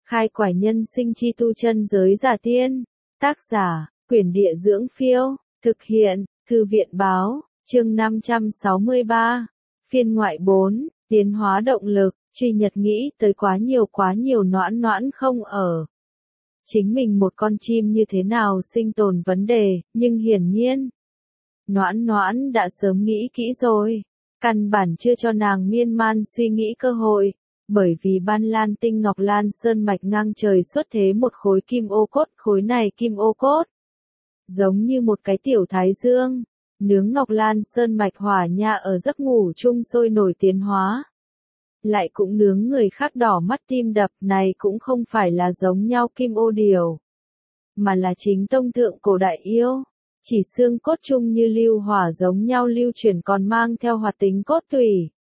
Khai quải nhân sinh chi tu chân giới giả tiên. Tác giả, Quyển Địa Dưỡng Phiêu. Thực hiện, Thư viện Báo. Chương 563. Phiên ngoại 4. Tiến hóa động lực. Truy Nhật nghĩ tới quá nhiều noãn noãn không ở. Chính mình một con chim như thế nào sinh tồn vấn đề, nhưng hiển nhiên. Noãn noãn đã sớm nghĩ kỹ rồi. Căn bản chưa cho nàng miên man suy nghĩ cơ hội. Bởi vì Ban Lan Tinh Ngọc Lan Sơn Mạch ngang trời xuất thế một khối kim ô cốt, khối này kim ô cốt. Giống như một cái tiểu thái dương, nướng Ngọc Lan Sơn Mạch hỏa nha ở giấc ngủ chung sôi nổi tiến hóa. Lại cũng nướng người khác đỏ mắt tim đập, này cũng không phải là giống nhau kim ô điều. Mà là chính tông thượng cổ đại yêu. Chỉ xương cốt chung như lưu hỏa giống nhau lưu chuyển còn mang theo hoạt tính cốt tủy.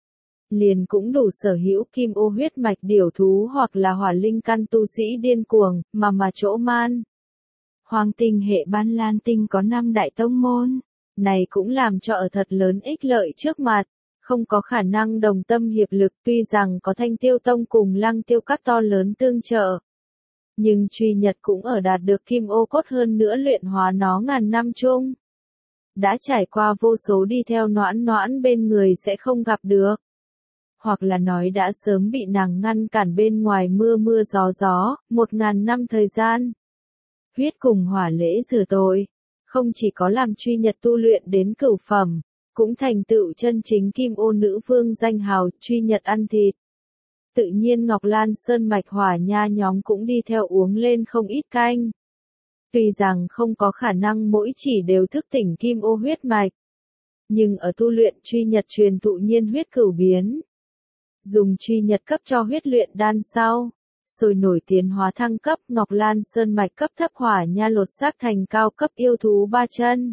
Liền cũng đủ sở hữu kim ô huyết mạch điểu thú hoặc là hỏa linh căn tu sĩ điên cuồng, mà chỗ man. Hoàng tinh hệ Ban Lan Tinh có 5 đại tông môn, này cũng làm cho ở thật lớn ích lợi trước mặt, không có khả năng đồng tâm hiệp lực tuy rằng có Thanh Tiêu Tông cùng Lăng Tiêu Các to lớn tương trợ. Nhưng Truy Nhật cũng ở đạt được kim ô cốt hơn nữa luyện hóa nó ngàn năm chung. Đã trải qua vô số đi theo noãn noãn bên người sẽ không gặp được. Hoặc là nói đã sớm bị nàng ngăn cản bên ngoài mưa gió, 1000 năm thời gian. Huyết cùng hỏa lễ rửa tội, không chỉ có làm Truy Nhật tu luyện đến cửu phẩm, cũng thành tựu chân chính kim ô nữ vương danh hào Truy Nhật ăn thịt. Tự nhiên Ngọc Lan Sơn Mạch hỏa nha nhóm cũng đi theo uống lên không ít canh. Tuy rằng không có khả năng mỗi chỉ đều thức tỉnh kim ô huyết mạch. Nhưng ở tu luyện Truy Nhật truyền thụ nhiên huyết cửu biến. Dùng Truy Nhật cấp cho huyết luyện đan sau. Sôi nổi tiến hóa thăng cấp Ngọc Lan Sơn Mạch cấp thấp hỏa nha lột xác thành cao cấp yêu thú 3 chân.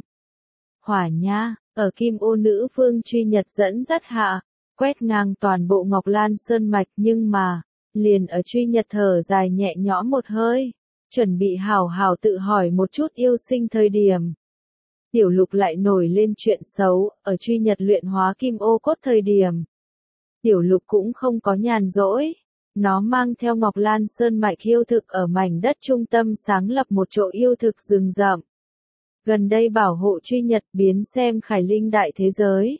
Hỏa nha, ở kim ô nữ vương Truy Nhật dẫn dắt hạ, quét ngang toàn bộ Ngọc Lan Sơn Mạch nhưng mà, liền ở Truy Nhật thở dài nhẹ nhõm một hơi, chuẩn bị hào hào tự hỏi một chút yêu sinh thời điểm. Tiểu Lục lại nổi lên chuyện xấu, ở Truy Nhật luyện hóa kim ô cốt thời điểm. Tiểu Lục cũng không có nhàn rỗi. Nó mang theo Ngọc Lan Sơn Mạch yêu thực ở mảnh đất trung tâm sáng lập một chỗ yêu thực rừng rậm. Gần đây bảo hộ Truy Nhật biến xem Khải Linh đại thế giới.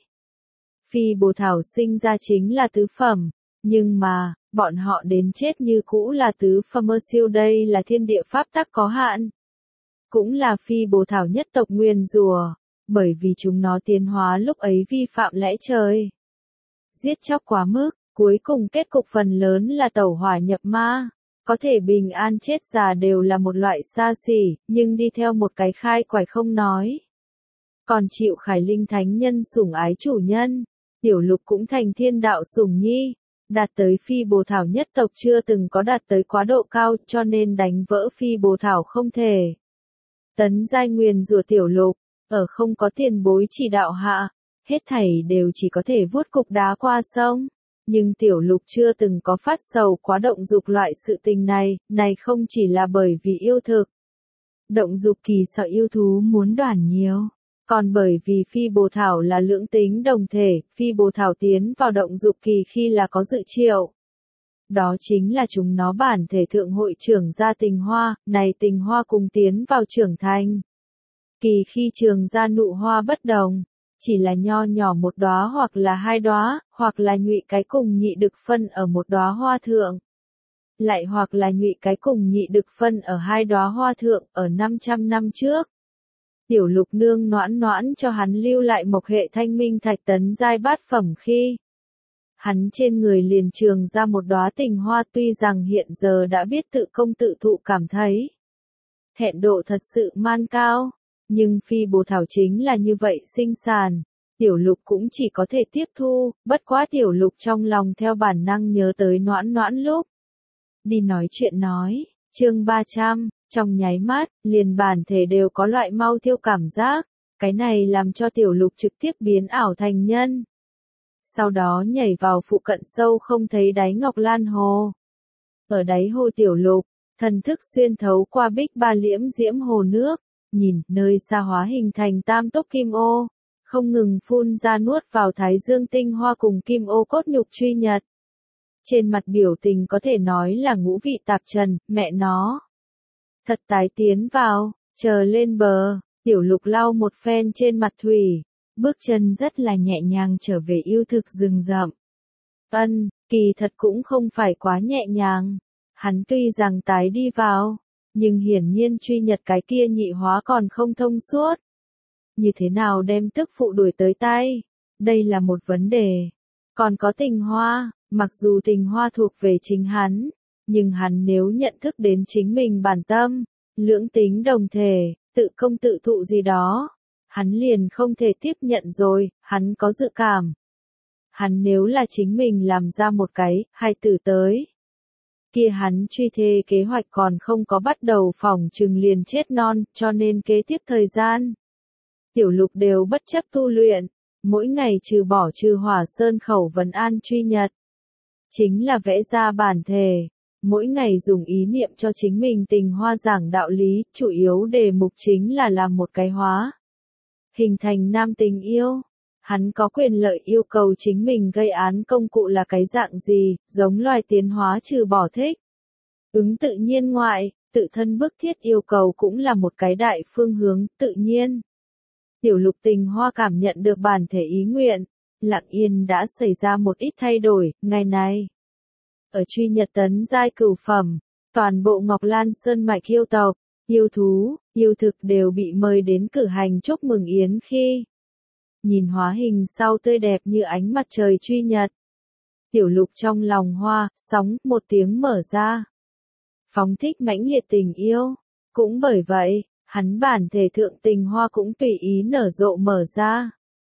Phi Bồ Thảo sinh ra chính là tứ phẩm, nhưng mà, bọn họ đến chết như cũ là tứ phẩm siêu đây là thiên địa pháp tắc có hạn. Cũng là Phi Bồ Thảo nhất tộc nguyền rủa, bởi vì chúng nó tiến hóa lúc ấy vi phạm lẽ trời. Giết chóc quá mức. Cuối cùng kết cục phần lớn là tẩu hỏa nhập ma, có thể bình an chết già đều là một loại xa xỉ, nhưng đi theo một cái khai quải không nói. Còn chịu Khải Linh thánh nhân sủng ái chủ nhân, Tiểu Lục cũng thành thiên đạo sủng nhi, đạt tới Phi Bồ Thảo nhất tộc chưa từng có đạt tới quá độ cao cho nên đánh vỡ Phi Bồ Thảo không thể. Tấn giai nguyền rủa Tiểu Lục, ở không có tiền bối chỉ đạo hạ, hết thảy đều chỉ có thể vuốt cục đá qua sông. Nhưng Tiểu Lục chưa từng có phát sầu quá động dục loại sự tình này không chỉ là bởi vì yêu thực. Động dục kỳ sợ yêu thú muốn đoản nhiều, còn bởi vì Phi Bồ Thảo là lưỡng tính đồng thể, Phi Bồ Thảo tiến vào động dục kỳ khi là có dự triệu. Đó chính là chúng nó bản thể thượng hội trưởng ra tình hoa, này tình hoa cùng tiến vào trưởng thành. Kỳ khi trường ra nụ hoa bất đồng. Chỉ là nho nhỏ một đóa hoặc là 2 đóa, hoặc là nhụy cái cùng nhị đực phân ở một đóa hoa thượng. Lại hoặc là nhụy cái cùng nhị đực phân ở 2 đóa hoa thượng ở 500 năm trước. Tiểu Lục nương noãn noãn cho hắn lưu lại mộc hệ thanh minh thạch tấn giai bát phẩm khi. Hắn trên người liền trường ra một đóa tình hoa tuy rằng hiện giờ đã biết tự công tự thụ cảm thấy. Thẹn độ thật sự man cao. Nhưng Phi Bồ Thảo chính là như vậy sinh sản, Tiểu Lục cũng chỉ có thể tiếp thu, bất quá Tiểu Lục trong lòng theo bản năng nhớ tới noãn noãn lúc. Đi nói chuyện nói, chương 300, trong nháy mắt, liền bản thể đều có loại mau thiêu cảm giác, cái này làm cho Tiểu Lục trực tiếp biến ảo thành nhân. Sau đó nhảy vào phụ cận sâu không thấy đáy Ngọc Lan Hồ. Ở đáy hồ Tiểu Lục, thần thức xuyên thấu qua bích ba liễm diễm hồ nước. Nhìn, nơi xa hóa hình thành tam túc kim ô, không ngừng phun ra nuốt vào thái dương tinh hoa cùng kim ô cốt nhục Truy Nhật. Trên mặt biểu tình có thể nói là ngũ vị tạp trần, mẹ nó. Thật tái tiến vào, chờ lên bờ, Tiểu Lục lau một phen trên mặt thủy, bước chân rất là nhẹ nhàng trở về yêu thực rừng rậm. Kỳ thật cũng không phải quá nhẹ nhàng. Hắn tuy rằng tái đi vào, nhưng hiển nhiên truy nhật cái kia nhị hóa còn không thông suốt. Như thế nào đem tức phụ đuổi tới tay? Đây là một vấn đề. Còn có Tình Hoa, mặc dù Tình Hoa thuộc về chính hắn, nhưng hắn nếu nhận thức đến chính mình bản tâm, lưỡng tính đồng thể, tự công tự thụ gì đó, hắn liền không thể tiếp nhận rồi, hắn có dự cảm. Hắn nếu là chính mình làm ra một cái, hai tử tới. Kia hắn truy thê kế hoạch còn không có bắt đầu phỏng chừng liền chết non, cho nên kế tiếp thời gian. Tiểu Lục đều bất chấp tu luyện, mỗi ngày trừ bỏ trừ hỏa sơn khẩu vấn an truy nhật. Chính là vẽ ra bản thể, mỗi ngày dùng ý niệm cho chính mình Tình Hoa giảng đạo lý, chủ yếu đề mục chính là làm một cái hóa. Hình thành nam tình yêu. Hắn có quyền lợi yêu cầu chính mình gây án công cụ là cái dạng gì, giống loài tiến hóa trừ bỏ thích. Ứng tự nhiên ngoại, tự thân bức thiết yêu cầu cũng là một cái đại phương hướng, tự nhiên. Tiểu Lục Tình Hoa cảm nhận được bản thể ý nguyện, lặng yên đã xảy ra một ít thay đổi, ngày này. Ở truy nhật tấn giai cửu phẩm, toàn bộ Ngọc Lan Sơn mạch yêu tộc, yêu thú, yêu thực đều bị mời đến cử hành chúc mừng yến khi. Nhìn hóa hình sau tươi đẹp như ánh mặt trời truy nhật. Tiểu Lục trong lòng hoa, sóng, một tiếng mở ra. Phóng thích mãnh liệt tình yêu. Cũng bởi vậy, hắn bản thể thượng tình hoa cũng tùy ý nở rộ mở ra.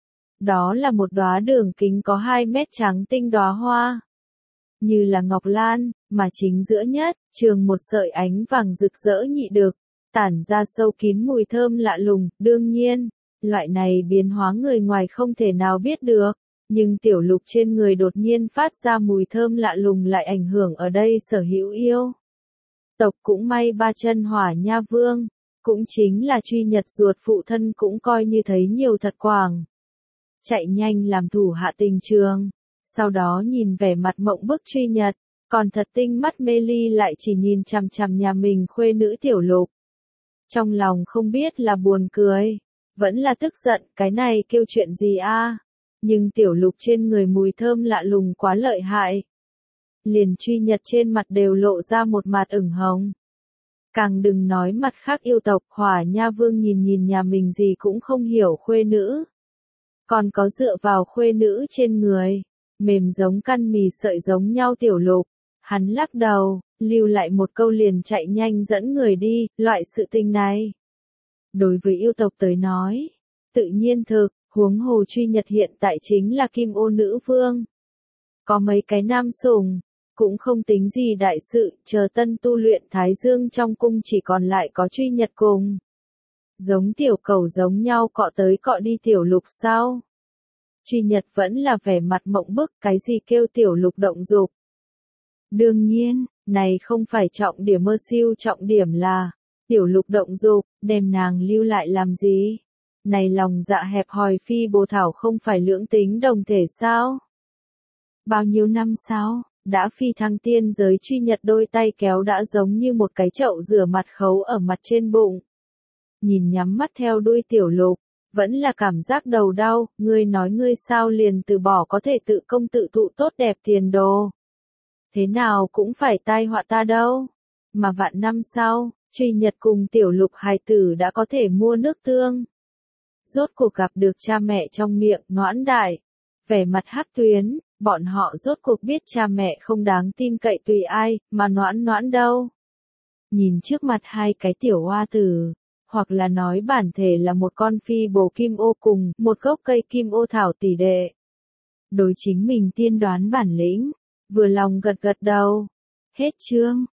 Đó là một đóa đường kính có 2 mét trắng tinh đóa hoa. Như là ngọc lan, mà chính giữa nhất, trường một sợi ánh vàng rực rỡ nhị được, tản ra sâu kín mùi thơm lạ lùng, đương nhiên. Loại này biến hóa người ngoài không thể nào biết được, nhưng Tiểu Lục trên người đột nhiên phát ra mùi thơm lạ lùng lại ảnh hưởng ở đây sở hữu yêu. Tộc cũng may ba chân hỏa nha vương, cũng chính là truy nhật ruột phụ thân cũng coi như thấy nhiều thật quảng. Chạy nhanh làm thủ hạ tình trường, sau đó nhìn vẻ mặt mộng bức truy nhật, còn thật tinh mắt mê ly lại chỉ nhìn chằm chằm nhà mình khuê nữ Tiểu Lục. Trong lòng không biết là buồn cười. Vẫn là tức giận, cái này kêu chuyện gì a? Nhưng Tiểu Lục trên người mùi thơm lạ lùng quá lợi hại. Liền truy nhật trên mặt đều lộ ra một mặt ửng hồng. Càng đừng nói mặt khác yêu tộc, hỏa nha vương nhìn nhà mình gì cũng không hiểu khuê nữ. Còn có dựa vào khuê nữ trên người, mềm giống căn mì sợi giống nhau Tiểu Lục. Hắn lắc đầu, lưu lại một câu liền chạy nhanh dẫn người đi, loại sự tình này. Đối với yêu tộc tới nói, tự nhiên thực, huống hồ truy nhật hiện tại chính là Kim Ô Nữ Vương. Có mấy cái nam sủng, cũng không tính gì đại sự, chờ tân tu luyện Thái Dương trong cung chỉ còn lại có truy nhật cùng. Giống tiểu cầu giống nhau cọ tới cọ đi Tiểu Lục sau. Truy nhật vẫn là vẻ mặt mộng bức, cái gì kêu Tiểu Lục động dục. Đương nhiên, này không phải trọng điểm mơ siêu, trọng điểm là Tiểu Lục động dục, đem nàng lưu lại làm gì? Này lòng dạ hẹp hòi phi bồ thảo không phải lưỡng tính đồng thể sao? Bao nhiêu năm sau, đã phi thăng tiên giới truy nhật đôi tay kéo đã giống như một cái chậu rửa mặt khấu ở mặt trên bụng. Nhìn nhắm mắt theo đuôi Tiểu Lục, vẫn là cảm giác đầu đau, ngươi nói ngươi sao liền từ bỏ có thể tự công tự thụ tốt đẹp tiền đồ. Thế nào cũng phải tai họa ta đâu. Mà vạn năm sau, truy nhật cùng Tiểu Lục hài tử đã có thể mua nước tương. Rốt cuộc gặp được cha mẹ trong miệng Noãn Đại. Vẻ mặt hắc tuyến, bọn họ rốt cuộc biết cha mẹ không đáng tin cậy tùy ai, mà Noãn đâu. Nhìn trước mặt hai cái tiểu hoa tử, hoặc là nói bản thể là một con phi bồ kim ô cùng một gốc cây kim ô thảo tỷ đệ. Đối chính mình tiên đoán bản lĩnh, vừa lòng gật gật đầu. Hết chương.